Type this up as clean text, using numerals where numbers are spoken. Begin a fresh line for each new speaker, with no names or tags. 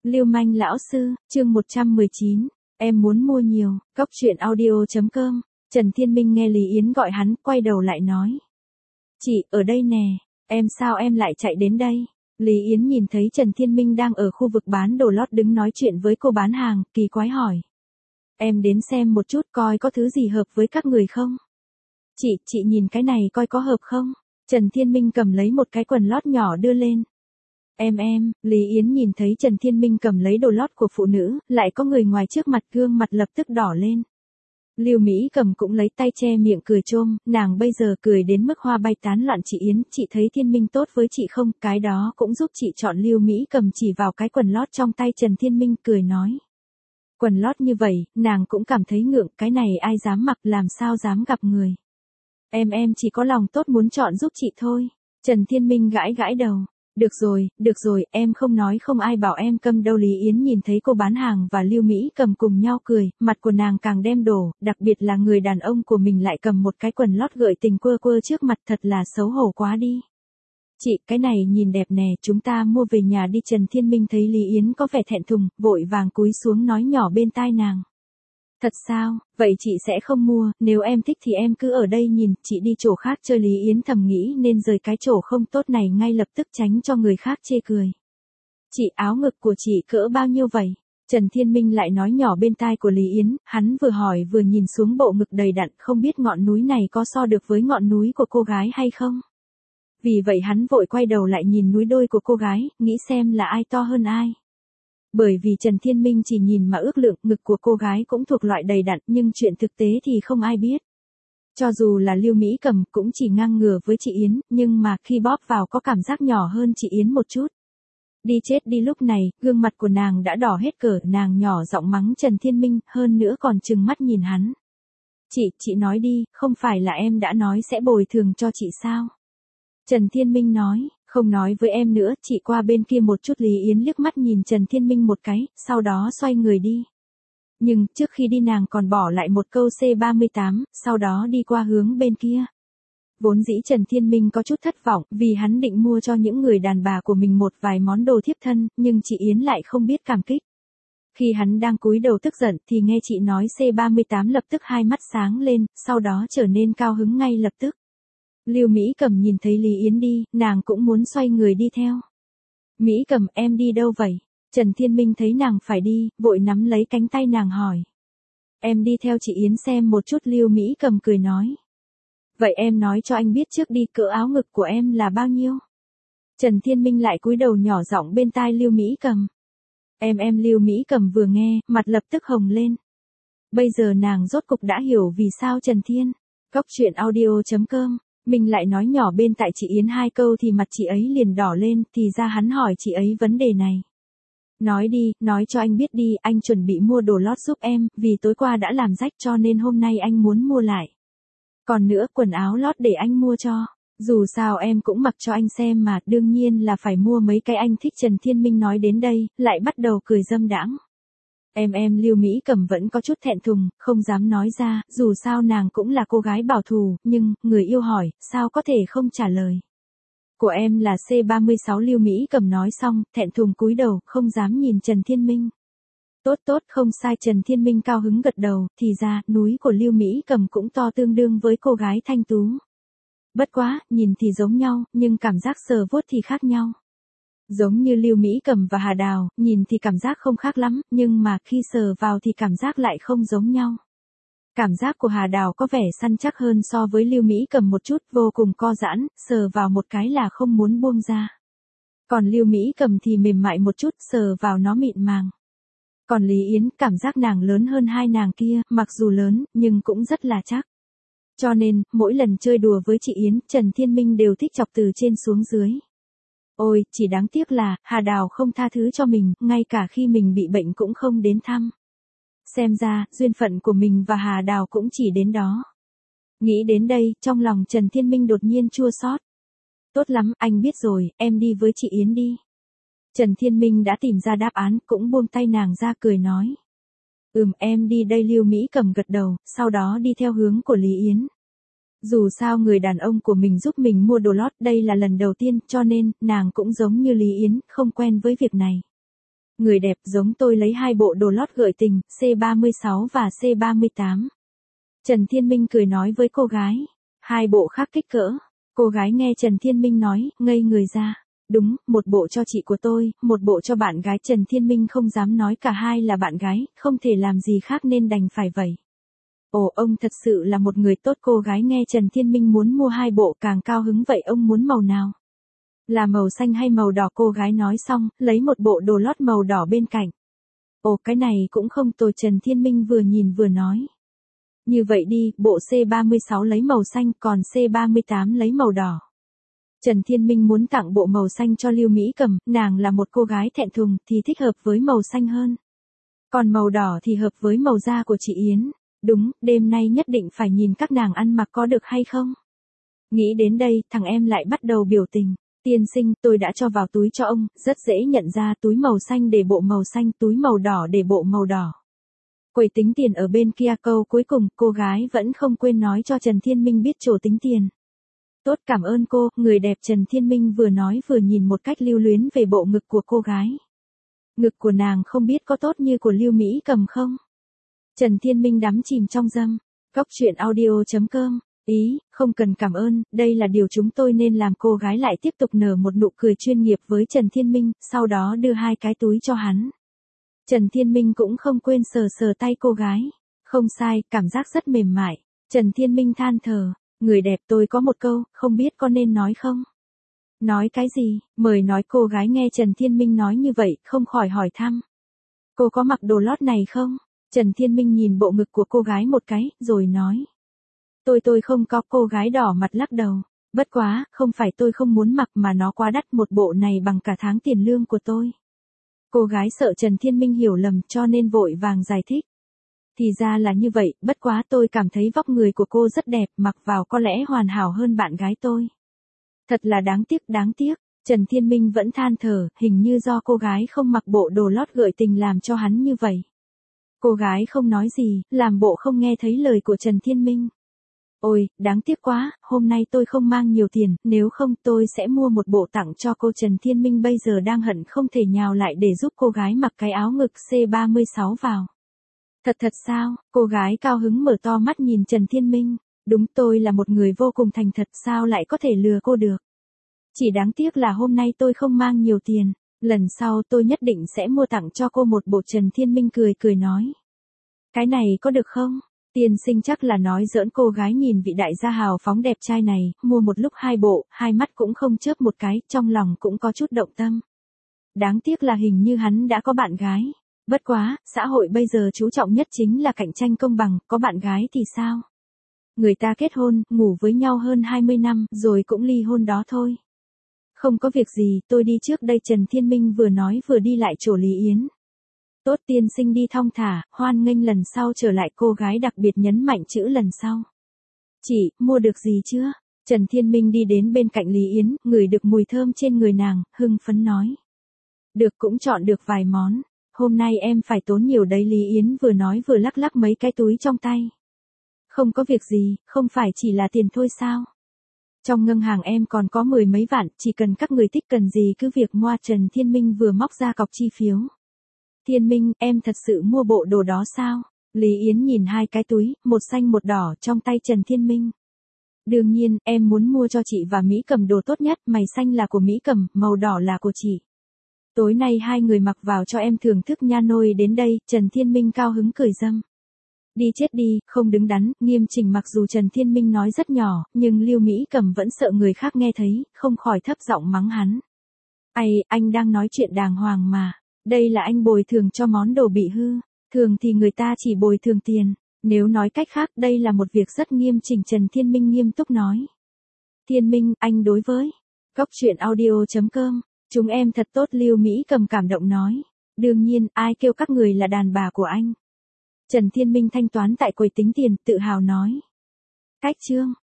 Lưu manh lão sư, chương 119, em muốn mua nhiều, cóc truyện audio.com, Trần Thiên Minh nghe Lý Yến gọi hắn, quay đầu lại nói. Chị, ở đây nè, sao em lại chạy đến đây? Lý Yến nhìn thấy Trần Thiên Minh đang ở khu vực bán đồ lót đứng nói chuyện với cô bán hàng, kỳ quái hỏi. Em đến xem một chút coi có thứ gì hợp với các người không? Chị nhìn cái này coi có hợp không? Trần Thiên Minh cầm lấy một cái quần lót nhỏ đưa lên. Lý Yến nhìn thấy Trần Thiên Minh cầm lấy đồ lót của phụ nữ, lại có người ngoài trước mặt, gương mặt lập tức đỏ lên. Lưu Mỹ Cầm cũng lấy tay che miệng cười chôm, nàng bây giờ cười đến mức hoa bay tán loạn. Chị Yến, chị thấy Thiên Minh tốt với chị không? Cái đó cũng giúp chị chọn. Lưu Mỹ Cầm chỉ vào cái quần lót trong tay Trần Thiên Minh cười nói. Quần lót như vậy, nàng cũng cảm thấy ngượng, cái này ai dám mặc, làm sao dám gặp người. Em chỉ có lòng tốt muốn chọn giúp chị thôi. Trần Thiên Minh gãi gãi đầu. Được rồi, em không nói không ai bảo em câm đâu. Lý Yến nhìn thấy cô bán hàng và Lưu Mỹ Cầm cùng nhau cười, mặt của nàng càng đem đổ, đặc biệt là người đàn ông của mình lại cầm một cái quần lót gợi tình quơ trước mặt, thật là xấu hổ quá đi. Chị, cái này nhìn đẹp nè, chúng ta mua về nhà đi. Trần Thiên Minh thấy Lý Yến có vẻ thẹn thùng, vội vàng cúi xuống nói nhỏ bên tai nàng. Thật sao, vậy chị sẽ không mua, nếu em thích thì em cứ ở đây nhìn, chị đi chỗ khác chơi. Lý Yến thầm nghĩ nên rời cái chỗ không tốt này ngay lập tức tránh cho người khác chê cười. Chị, áo ngực của chị cỡ bao nhiêu vậy? Trần Thiên Minh lại nói nhỏ bên tai của Lý Yến, hắn vừa hỏi vừa nhìn xuống bộ ngực đầy đặn, không biết ngọn núi này có so được với ngọn núi của cô gái hay không? Vì vậy hắn vội quay đầu lại nhìn núi đôi của cô gái, nghĩ xem là ai to hơn ai. Bởi vì Trần Thiên Minh chỉ nhìn mà ước lượng, ngực của cô gái cũng thuộc loại đầy đặn, nhưng chuyện thực tế thì không ai biết. Cho dù là Lưu Mỹ Cầm cũng chỉ ngang ngửa với chị Yến, nhưng mà khi bóp vào có cảm giác nhỏ hơn chị Yến một chút. Đi chết đi. Lúc này, gương mặt của nàng đã đỏ hết cỡ, nàng nhỏ giọng mắng Trần Thiên Minh, hơn nữa còn trừng mắt nhìn hắn. Chị nói đi, không phải là em đã nói sẽ bồi thường cho chị sao? Trần Thiên Minh nói. Không nói với em nữa, chị qua bên kia một chút. Lý Yến liếc mắt nhìn Trần Thiên Minh một cái, sau đó xoay người đi. Nhưng, trước khi đi nàng còn bỏ lại một câu C38, sau đó đi qua hướng bên kia. Vốn dĩ Trần Thiên Minh có chút thất vọng, vì hắn định mua cho những người đàn bà của mình một vài món đồ thiếp thân, nhưng chị Yến lại không biết cảm kích. Khi hắn đang cúi đầu tức giận thì nghe chị nói C38 lập tức hai mắt sáng lên, sau đó trở nên cao hứng ngay lập tức. Lưu Mỹ Cầm nhìn thấy Lý Yến đi, nàng cũng muốn xoay người đi theo. Mỹ Cầm, em đi đâu vậy? Trần Thiên Minh thấy nàng phải đi, vội nắm lấy cánh tay nàng hỏi. Em đi theo chị Yến xem một chút. Lưu Mỹ Cầm cười nói. Vậy em nói cho anh biết trước đi, cỡ áo ngực của em là bao nhiêu? Trần Thiên Minh lại cúi đầu nhỏ giọng bên tai Lưu Mỹ Cầm. Lưu Mỹ Cầm vừa nghe, mặt lập tức hồng lên. Bây giờ nàng rốt cục đã hiểu vì sao Trần Thiên. Cóc truyện audio.com. Mình lại nói nhỏ bên tại chị Yến hai câu thì mặt chị ấy liền đỏ lên, thì ra hắn hỏi chị ấy vấn đề này. Nói đi, nói cho anh biết đi, anh chuẩn bị mua đồ lót giúp em, vì tối qua đã làm rách cho nên hôm nay anh muốn mua lại. Còn nữa, quần áo lót để anh mua cho. Dù sao em cũng mặc cho anh xem mà, đương nhiên là phải mua mấy cái anh thích. Trần Thiên Minh nói đến đây, lại bắt đầu cười dâm đãng. Lưu Mỹ Cầm vẫn có chút thẹn thùng, không dám nói ra, dù sao nàng cũng là cô gái bảo thủ, nhưng, người yêu hỏi, sao có thể không trả lời. Của em là C36. Lưu Mỹ Cầm nói xong, thẹn thùng cúi đầu, không dám nhìn Trần Thiên Minh. Tốt, không sai. Trần Thiên Minh cao hứng gật đầu, thì ra, núi của Lưu Mỹ Cầm cũng to tương đương với cô gái thanh tú. Bất quá, nhìn thì giống nhau, nhưng cảm giác sờ vuốt thì khác nhau. Giống như Lưu Mỹ Cầm và Hà Đào, nhìn thì cảm giác không khác lắm, nhưng mà khi sờ vào thì cảm giác lại không giống nhau. Cảm giác của Hà Đào có vẻ săn chắc hơn so với Lưu Mỹ Cầm một chút, vô cùng co giãn, sờ vào một cái là không muốn buông ra. Còn Lưu Mỹ Cầm thì mềm mại một chút, sờ vào nó mịn màng. Còn Lý Yến, cảm giác nàng lớn hơn hai nàng kia, mặc dù lớn, nhưng cũng rất là chắc. Cho nên, mỗi lần chơi đùa với chị Yến, Trần Thiên Minh đều thích chọc từ trên xuống dưới. Ôi, chỉ đáng tiếc là, Hà Đào không tha thứ cho mình, ngay cả khi mình bị bệnh cũng không đến thăm. Xem ra, duyên phận của mình và Hà Đào cũng chỉ đến đó. Nghĩ đến đây, trong lòng Trần Thiên Minh đột nhiên chua xót. Tốt lắm, anh biết rồi, em đi với chị Yến đi. Trần Thiên Minh đã tìm ra đáp án, cũng buông tay nàng ra cười nói. Em đi đây. Lưu Mỹ Cầm gật đầu, sau đó đi theo hướng của Lý Yến. Dù sao người đàn ông của mình giúp mình mua đồ lót đây là lần đầu tiên, cho nên, nàng cũng giống như Lý Yến, không quen với việc này. Người đẹp giống tôi lấy 2 bộ đồ lót gợi tình, C36 và C38. Trần Thiên Minh cười nói với cô gái. 2 bộ khác kích cỡ. Cô gái nghe Trần Thiên Minh nói, ngây người ra. Đúng, một bộ cho chị của tôi, một bộ cho bạn gái. Trần Thiên Minh không dám nói cả hai là bạn gái, không thể làm gì khác nên đành phải vậy. Ồ, ông thật sự là một người tốt. Cô gái nghe Trần Thiên Minh muốn mua 2 bộ càng cao hứng. Vậy ông muốn màu nào? Là màu xanh hay màu đỏ? Cô gái nói xong, lấy một bộ đồ lót màu đỏ bên cạnh. Ồ, cái này cũng không tồi. Trần Thiên Minh vừa nhìn vừa nói. Như vậy đi, bộ C36 lấy màu xanh, còn C38 lấy màu đỏ. Trần Thiên Minh muốn tặng bộ màu xanh cho Lưu Mỹ Cầm, nàng là một cô gái thẹn thùng thì thích hợp với màu xanh hơn. Còn màu đỏ thì hợp với màu da của chị Yến. Đúng, đêm nay nhất định phải nhìn các nàng ăn mặc có được hay không. Nghĩ đến đây, thằng em lại bắt đầu biểu tình. Tiên sinh, tôi đã cho vào túi cho ông, rất dễ nhận ra. Túi màu xanh để bộ màu xanh, túi màu đỏ để bộ màu đỏ. Quầy tính tiền ở bên kia. Câu cuối cùng, cô gái vẫn không quên nói cho Trần Thiên Minh biết chỗ tính tiền. Tốt, cảm ơn cô. Người đẹp. Trần Thiên Minh vừa nói vừa nhìn một cách lưu luyến về bộ ngực của cô gái. Ngực của nàng không biết có tốt như của Lưu Mỹ Cầm không? Trần Thiên Minh đắm chìm trong dâm. Cóc truyện audio.com. Ý, không cần cảm ơn, đây là điều chúng tôi nên làm. Cô gái lại tiếp tục nở một nụ cười chuyên nghiệp với Trần Thiên Minh, sau đó đưa 2 cái túi cho hắn. Trần Thiên Minh cũng không quên sờ sờ tay cô gái. Không sai, cảm giác rất mềm mại. Trần Thiên Minh than thở. Người đẹp, tôi có một câu, không biết có nên nói không? Nói cái gì? Mời nói. Cô gái nghe Trần Thiên Minh nói như vậy, không khỏi hỏi thăm. Cô có mặc đồ lót này không? Trần Thiên Minh nhìn bộ ngực của cô gái một cái, rồi nói. Tôi không có. Cô gái đỏ mặt lắc đầu. Bất quá, không phải tôi không muốn mặc mà nó quá đắt, một bộ này bằng cả tháng tiền lương của tôi. Cô gái sợ Trần Thiên Minh hiểu lầm cho nên vội vàng giải thích. Thì ra là như vậy, bất quá tôi cảm thấy vóc người của cô rất đẹp, mặc vào có lẽ hoàn hảo hơn bạn gái tôi. Thật là đáng tiếc, đáng tiếc. Trần Thiên Minh vẫn than thở, hình như do cô gái không mặc bộ đồ lót gợi tình làm cho hắn như vậy. Cô gái không nói gì, làm bộ không nghe thấy lời của Trần Thiên Minh. Ôi, đáng tiếc quá, hôm nay tôi không mang nhiều tiền, nếu không tôi sẽ mua một bộ tặng cho cô. Trần Thiên Minh bây giờ đang hận không thể nhào lại để giúp cô gái mặc cái áo ngực C36 vào. Thật sao? Cô gái cao hứng mở to mắt nhìn Trần Thiên Minh. Đúng, tôi là một người vô cùng thành thật, sao lại có thể lừa cô được. Chỉ đáng tiếc là hôm nay tôi không mang nhiều tiền, lần sau tôi nhất định sẽ mua tặng cho cô một bộ. Trần Thiên Minh cười nói. Cái này có được không? Tiên sinh chắc là nói giỡn. Cô gái nhìn vị đại gia hào phóng đẹp trai này, mua một lúc 2 bộ, 2 mắt cũng không chớp một cái, trong lòng cũng có chút động tâm. Đáng tiếc là hình như hắn đã có bạn gái. Bất quá, xã hội bây giờ chú trọng nhất chính là cạnh tranh công bằng, có bạn gái thì sao? Người ta kết hôn, ngủ với nhau hơn 20 năm, rồi cũng ly hôn đó thôi. Không có việc gì, tôi đi trước đây. Trần Thiên Minh vừa nói vừa đi lại chỗ Lý Yến. Tốt, tiên sinh đi thong thả, hoan nghênh lần sau trở lại. Cô gái đặc biệt nhấn mạnh chữ lần sau. Chị, mua được gì chưa? Trần Thiên Minh đi đến bên cạnh Lý Yến, ngửi được mùi thơm trên người nàng, hưng phấn nói. Được, cũng chọn được vài món. Hôm nay em phải tốn nhiều đấy. Lý Yến vừa nói vừa lắc lắc mấy cái túi trong tay. Không có việc gì, không phải chỉ là tiền thôi sao? Trong ngân hàng em còn có 10 mấy vạn, chỉ cần các người thích cần gì cứ việc mua. Trần Thiên Minh vừa móc ra cọc chi phiếu. Thiên Minh, em thật sự mua bộ đồ đó sao? Lý Yến nhìn 2 cái túi, một xanh một đỏ trong tay Trần Thiên Minh. Đương nhiên, em muốn mua cho chị và Mỹ Cầm đồ tốt nhất, mày xanh là của Mỹ Cầm, màu đỏ là của chị. Tối nay 2 người mặc vào cho em thưởng thức nha. Nôi đến đây, Trần Thiên Minh cao hứng cười râm. Đi chết đi, không đứng đắn, nghiêm chỉnh. Mặc dù Trần Thiên Minh nói rất nhỏ, nhưng Lưu Mỹ Cầm vẫn sợ người khác nghe thấy, không khỏi thấp giọng mắng hắn. Ai, anh đang nói chuyện đàng hoàng mà. Đây là anh bồi thường cho món đồ bị hư. Thường thì người ta chỉ bồi thường tiền. Nếu nói cách khác, đây là một việc rất nghiêm chỉnh. Trần Thiên Minh nghiêm túc nói. Thiên Minh, anh đối với Cóc truyện audio.com. Chúng em thật tốt. Lưu Mỹ Cầm cảm động nói. Đương nhiên, ai kêu các người là đàn bà của anh. Trần Thiên Minh thanh toán tại quầy tính tiền, tự hào nói. Cách chương.